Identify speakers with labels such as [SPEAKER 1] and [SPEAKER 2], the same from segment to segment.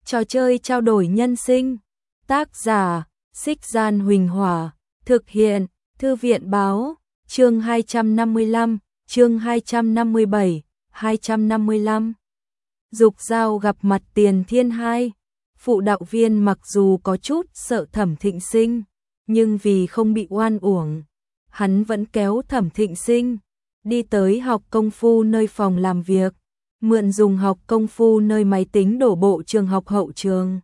[SPEAKER 1] Trò chơi trao đổi nhân sinh. Tác giả: Xích Gian Huỳnh Hỏa. Thực hiện: Thư viện báo. Chương 255, chương 257, 255. Dục giao gặp mặt Tiền Thiên Hai. Phụ đạo viên mặc dù có chút sợ Thẩm Thịnh Sinh, nhưng vì không bị oan uổng, hắn vẫn kéo Thẩm Thịnh Sinh đi tới học công phu nơi phòng làm việc, mượn dùng học công phu nơi máy tính đổ bộ trường học hậu trường.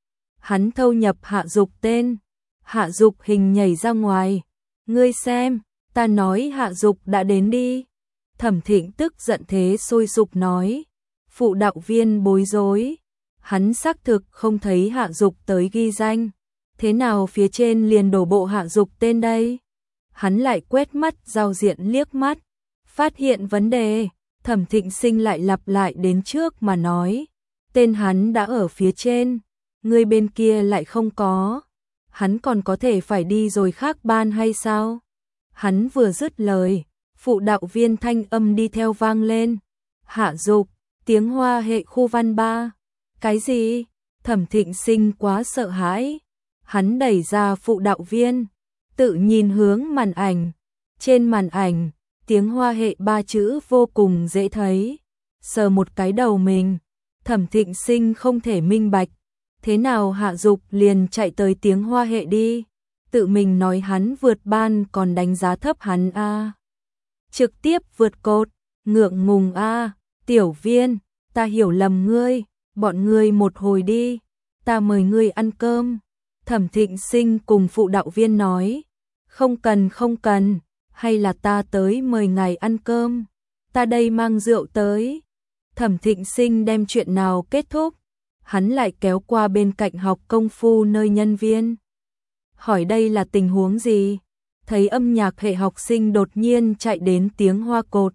[SPEAKER 1] Hắn thâu nhập Hạ Dục tên, Hạ Dục hình nhảy ra ngoài. Ngươi xem, ta nói Hạ Dục đã đến đi. Thẩm Thịnh tức giận thế sôi sục nói. Phụ đạo viên bối rối, hắn xác thực không thấy Hạ Dục tới ghi danh. Thế nào phía trên liền đổ bộ Hạ Dục tên đây? Hắn lại quét mắt giao diện liếc mắt, phát hiện vấn đề. Thẩm Thịnh Sinh lại lặp lại đến trước mà nói, tên hắn đã ở phía trên, người bên kia lại không có. Hắn còn có thể phải đi rồi khác ban hay sao? Hắn vừa dứt lời, phụ đạo viên thanh âm đi theo vang lên. Hạ Dục, tiếng Hoa hệ khu văn 3. Cái gì? Thẩm Thịnh Sinh quá sợ hãi. Hắn đẩy ra phụ đạo viên, tự nhìn hướng màn ảnh. Trên màn ảnh, tiếng Hoa hệ 3 chữ vô cùng dễ thấy. Sờ một cái đầu mình, Thẩm Thịnh Sinh không thể minh bạch. Thế nào Hạ Dục liền chạy tới tiếng Hoa hệ đi? Tự mình nói hắn vượt ban còn đánh giá thấp hắn a. Trực tiếp vượt cột, ngượng ngùng a. Tiểu viên, ta hiểu lầm ngươi, bọn ngươi một hồi đi, ta mời ngươi ăn cơm. Thẩm Thịnh Sinh cùng phụ đạo viên nói, không cần, hay là ta tới mời ngài ăn cơm, ta đây mang rượu tới. Thẩm Thịnh Sinh đem chuyện nào kết thúc, hắn lại kéo qua bên cạnh học công phu nơi nhân viên. Hỏi đây là tình huống gì? Thấy âm nhạc hệ học sinh đột nhiên chạy đến tiếng Hoa cột.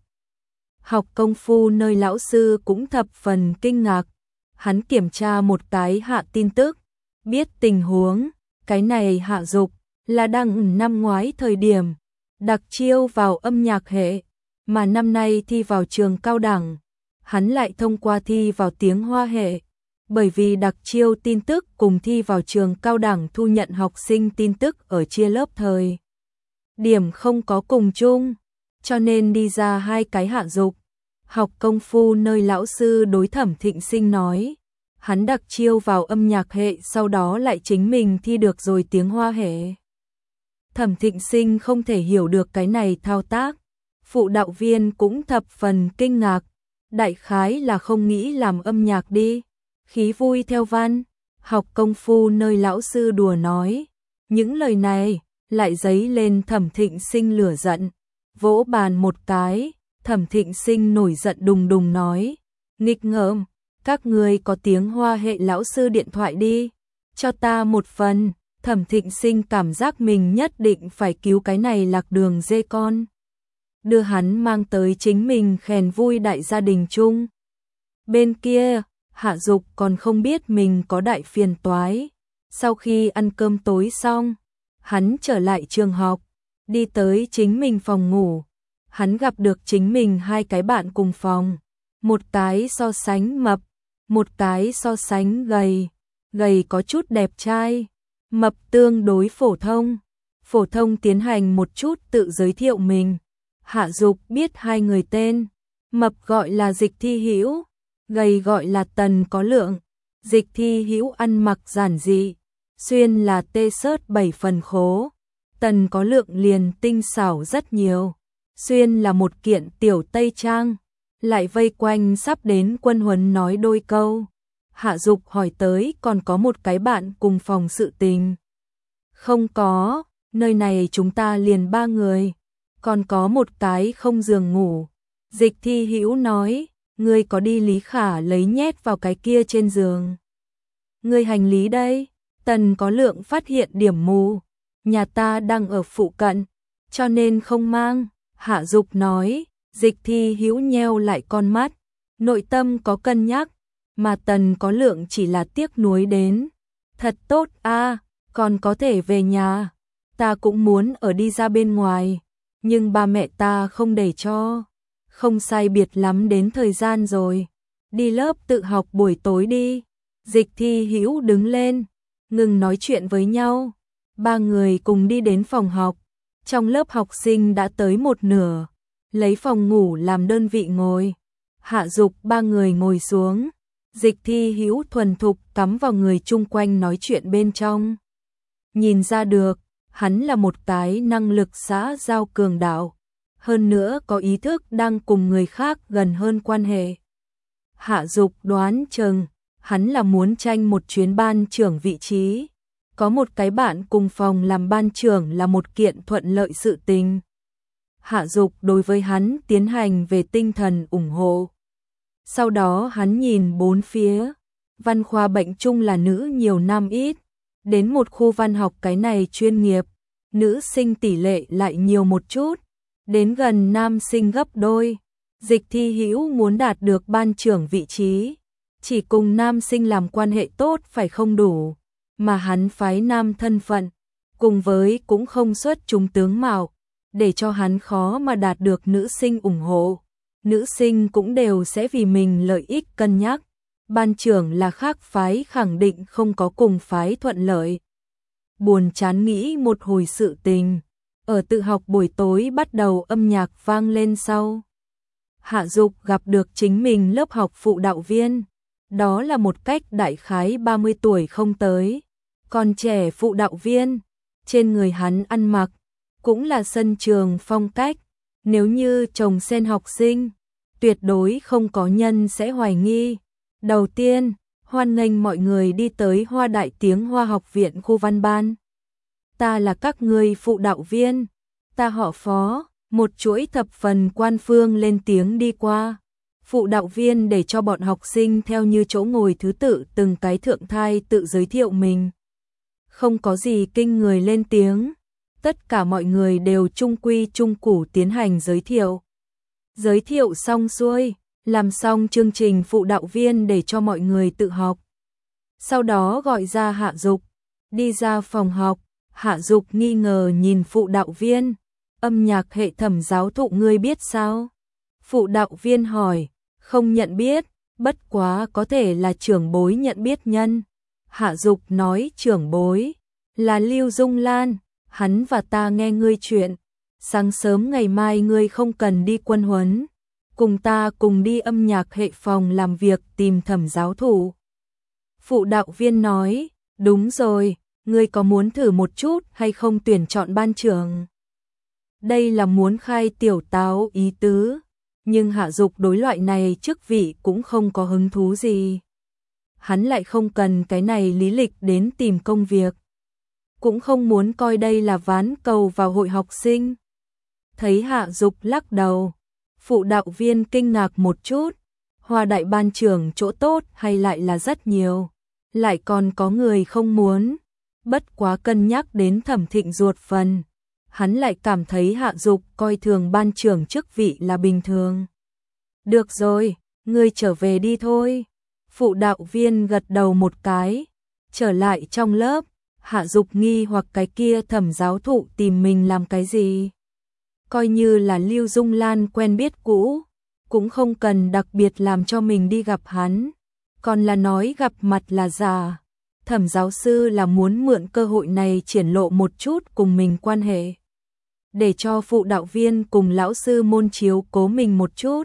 [SPEAKER 1] Học công phu nơi lão sư cũng thập phần kinh ngạc. Hắn kiểm tra một cái hạ tin tức, biết tình huống, cái này Hạ Dục là đăng năm ngoái thời điểm đặc chiêu vào âm nhạc hệ, mà năm nay thi vào trường cao đẳng, hắn lại thông qua thi vào tiếng Hoa hệ. Bởi vì đặc chiêu tin tức cùng thi vào trường cao đẳng thu nhận học sinh tin tức ở chia lớp thời điểm không có cùng chung, cho nên đi ra hai cái Hạ Dục. Học công phu nơi lão sư đối Thẩm Thịnh Sinh nói, hắn đặc chiêu vào âm nhạc hệ sau đó lại chính mình thi được rồi tiếng Hoa hệ. Thẩm Thịnh Sinh không thể hiểu được cái này thao tác, phụ đạo viên cũng thập phần kinh ngạc, đại khái là không nghĩ làm âm nhạc đi, khí vui theo văn. Học công phu nơi lão sư đùa nói, những lời này lại dấy lên Thẩm Thịnh Sinh lửa giận, vỗ bàn một cái. Thẩm Thịnh Sinh nổi giận đùng đùng nói, nghịch ngợm, các ngươi có tiếng Hoa hệ lão sư điện thoại đi, cho ta một phần. Thẩm Thịnh Sinh cảm giác mình nhất định phải cứu cái này lạc đường dê con, đưa hắn mang tới chính mình khèn vui đại gia đình chung. Bên kia, Hạ Dục còn không biết mình có đại phiền toái. Sau khi ăn cơm tối xong, hắn trở lại trường học, đi tới chính mình phòng ngủ. Hắn gặp được chính mình hai cái bạn cùng phòng, một cái so sánh mập, một cái so sánh gầy. Gầy có chút đẹp trai, mập tương đối phổ thông. Phổ thông tiến hành một chút tự giới thiệu mình. Hạ Dục biết hai người tên, mập gọi là Dịch Thi Hữu, gầy gọi là Tần Có Lượng. Dịch Thi Hữu ăn mặc giản dị, xuyên là t-shirt 7 phần khố. Tần Có Lượng liền tinh xảo rất nhiều, xuyên là một kiện tiểu tây trang, lại vây quanh sắp đến quân huấn nói đôi câu. Hạ Dục hỏi tới còn có một cái bạn cùng phòng sự tình. Không có, nơi này chúng ta liền 3 người, còn có một cái không giường ngủ. Dịch Thi Hữu nói, ngươi có đi Lý Khả lấy nhét vào cái kia trên giường. Ngươi hành lý đây. Tần Có Lượng phát hiện điểm mù, nhà ta đang ở phụ cận, cho nên không mang. Hạ Dục nói. Dịch Thi Hữu nheo lại con mắt, nội tâm có cân nhắc, mà Tần Có Lượng chỉ là tiếc nuối đến. Thật tốt a, còn có thể về nhà. Ta cũng muốn ở đi ra bên ngoài, nhưng ba mẹ ta không để cho. Không sai biệt lắm đến thời gian rồi, đi lớp tự học buổi tối đi. Dịch Thi Hữu đứng lên, ngừng nói chuyện với nhau. Ba người cùng đi đến phòng học. Trong lớp học sinh đã tới một nửa, lấy phòng ngủ làm đơn vị ngồi. Hạ Dục ba người ngồi xuống. Dịch Thi Hữu thuần thục cắm vào người chung quanh nói chuyện bên trong. Nhìn ra được, hắn là một cái năng lực xã giao cường đạo, hơn nữa có ý thức đang cùng người khác gần hơn quan hệ. Hạ Dục đoán chừng, hắn là muốn tranh một chuyến ban trưởng vị trí. Có một cái bạn cùng phòng làm ban trưởng là một kiện thuận lợi sự tình. Hạ Dục đối với hắn tiến hành về tinh thần ủng hộ. Sau đó hắn nhìn bốn phía, văn khoa bệnh chung là nữ nhiều nam ít, đến một khu văn học cái này chuyên nghiệp, nữ sinh tỷ lệ lại nhiều một chút, đến gần nam sinh gấp đôi. Dịch Thi Hữu muốn đạt được ban trưởng vị trí, chỉ cùng nam sinh làm quan hệ tốt phải không đủ, mà hắn phái nam thân phận, cùng với cũng không xuất chúng tướng mạo, để cho hắn khó mà đạt được nữ sinh ủng hộ. Nữ sinh cũng đều sẽ vì mình lợi ích cân nhắc. Ban trưởng là khác phái khẳng định không có cùng phái thuận lợi. Buồn chán nghĩ một hồi sự tình. Ở tự học buổi tối bắt đầu âm nhạc vang lên sau. Hạ Dục gặp được chính mình lớp học phụ đạo viên. Đó là một cách đại khái 30 tuổi không tới. Còn trẻ phụ đạo viên, trên người hắn ăn mặc, cũng là sân trường phong cách. Nếu như chồng sen học sinh, tuyệt đối không có nhân sẽ hoài nghi. Đầu tiên, hoan nghênh mọi người đi tới Hoa Đại Tiếng Hoa học viện khu văn ban. Ta là các người phụ đạo viên, ta họ Phó, một chuỗi thập phần quan phương lên tiếng đi qua. Phụ đạo viên để cho bọn học sinh theo như chỗ ngồi thứ tự từng cái thượng thai tự giới thiệu mình. Không có gì kinh người lên tiếng, tất cả mọi người đều trung quy trung củ tiến hành giới thiệu. Giới thiệu xong xuôi, làm xong chương trình phụ đạo viên để cho mọi người tự học. Sau đó gọi ra Hạ Dục, đi ra phòng học. Hạ Dục nghi ngờ nhìn phụ đạo viên, âm nhạc hệ thẩm giáo thụ ngươi biết sao? Phụ đạo viên hỏi, không nhận biết, bất quá có thể là trưởng bối nhận biết nhân. Hạ Dục nói trưởng bối, là Lưu Dung Lan, hắn và ta nghe ngươi chuyện. Sáng sớm ngày mai ngươi không cần đi quân huấn, cùng ta cùng đi âm nhạc hệ phòng làm việc tìm thẩm giáo thụ. Phụ đạo viên nói, đúng rồi, ngươi có muốn thử một chút hay không tuyển chọn ban trưởng? Đây là muốn khai tiểu táo ý tứ, nhưng Hạ Dục đối loại này chức vị cũng không có hứng thú gì. Hắn lại không cần cái này lý lịch đến tìm công việc, cũng không muốn coi đây là ván cầu vào hội học sinh. Thấy Hạ Dục lắc đầu, phụ đạo viên kinh ngạc một chút, Hoa Đại ban trưởng chỗ tốt hay lại là rất nhiều, lại còn có người không muốn. Bất quá cân nhắc đến Thẩm Thịnh ruột phần, hắn lại cảm thấy Hạ Dục coi thường ban trưởng chức vị là bình thường. Được rồi, ngươi trở về đi thôi. Phụ đạo viên gật đầu một cái, trở lại trong lớp. Hạ Dục nghi hoặc cái kia thẩm giáo thụ tìm mình làm cái gì. Coi như là Lưu Dung Lan quen biết cũ, cũng không cần đặc biệt làm cho mình đi gặp hắn, còn là nói gặp mặt là giả. Thẩm giáo sư là muốn mượn cơ hội này triển lộ một chút cùng mình quan hệ, để cho phụ đạo viên cùng lão sư môn chiếu cố mình một chút.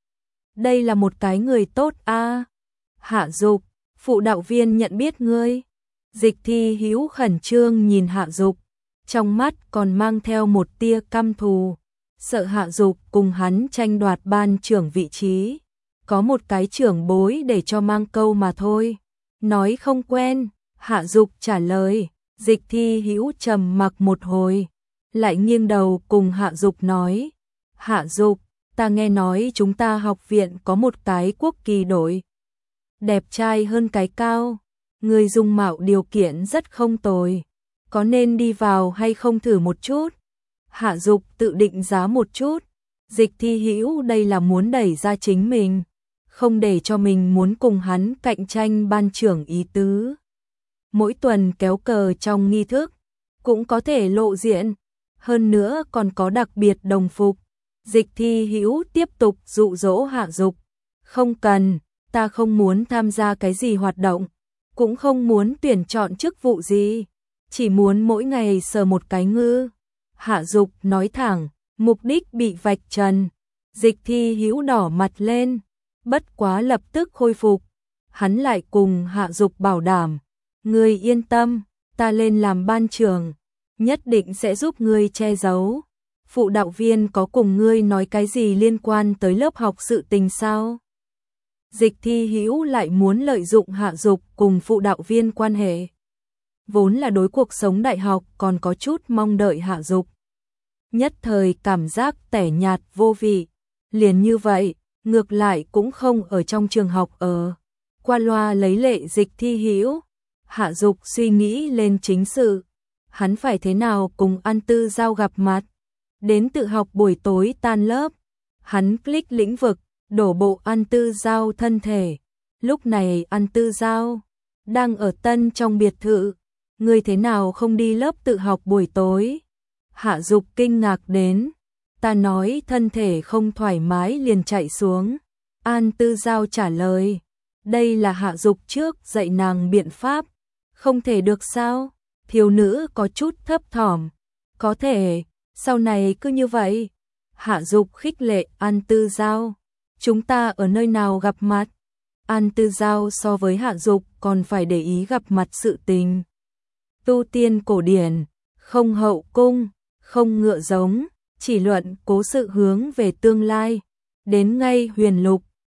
[SPEAKER 1] Đây là một cái người tốt a. Hạ Dục, phụ đạo viên nhận biết ngươi. Dịch Thi Hữu khẩn trương nhìn Hạ Dục, trong mắt còn mang theo một tia căm thù, sợ Hạ Dục cùng hắn tranh đoạt ban trưởng vị trí. Có một cái trưởng bối để cho mang câu mà thôi. Nói không quen, Hạ Dục trả lời. Dịch Thi Hữu trầm mặc một hồi, lại nghiêng đầu cùng Hạ Dục nói, Hạ Dục, ta nghe nói chúng ta học viện có một cái quốc kỳ đội, đẹp trai hơn cái cao, người dung mạo điều kiện rất không tồi, có nên đi vào hay không thử một chút? Hạ Dục tự định giá một chút, Dịch Thi Hữu đây là muốn đẩy ra chính mình, không để cho mình muốn cùng hắn cạnh tranh ban trưởng ý tứ. Mỗi tuần kéo cờ trong nghi thức, cũng có thể lộ diện, hơn nữa còn có đặc biệt đồng phục. Dịch Thi Hữu tiếp tục dụ dỗ Hạ Dục, không cần, ta không muốn tham gia cái gì hoạt động, cũng không muốn tuyển chọn chức vụ gì, chỉ muốn mỗi ngày sờ một cái ngư. Hạ Dục nói thẳng, mục đích bị vạch trần. Dịch Thi Hữu đỏ mặt lên, bất quá lập tức khôi phục. Hắn lại cùng Hạ Dục bảo đảm, ngươi yên tâm, ta lên làm ban trưởng, nhất định sẽ giúp ngươi che giấu. Phụ đạo viên có cùng ngươi nói cái gì liên quan tới lớp học sự tình sao? Dịch Thi Hữu lại muốn lợi dụng Hạ Dục cùng phụ đạo viên quan hệ. Vốn là đối cuộc sống đại học còn có chút mong đợi Hạ Dục. Nhất thời cảm giác tẻ nhạt vô vị. Liền như vậy, ngược lại cũng không ở trong trường học ở. Qua loa lấy lệ Dịch Thi Hữu. Hạ Dục suy nghĩ lên chính sự. Hắn phải thế nào cùng An Tư Giao gặp mặt. Đến tự học buổi tối tan lớp. Hắn click lĩnh vực, đổ bộ An Tư Giao thân thể. Lúc này An Tư Giao đang ở tân trong biệt thự. Ngươi thế nào không đi lớp tự học buổi tối? Hạ Dục kinh ngạc đến. Ta nói thân thể không thoải mái liền chạy xuống. An Tư Giao trả lời. Đây là Hạ Dục trước dạy nàng biện pháp. Không thể được sao? Thiếu nữ có chút thấp thỏm. Có thể, sau này cứ như vậy. Hạ Dục khích lệ An Tư Giao. Chúng ta ở nơi nào gặp mặt? An Tư Giao so với Hạ Dục còn phải để ý gặp mặt sự tình. Tu tiên cổ điển, không hậu cung, không ngựa giống, chỉ luận cố sự hướng về tương lai. Đến ngay Huyền Lục,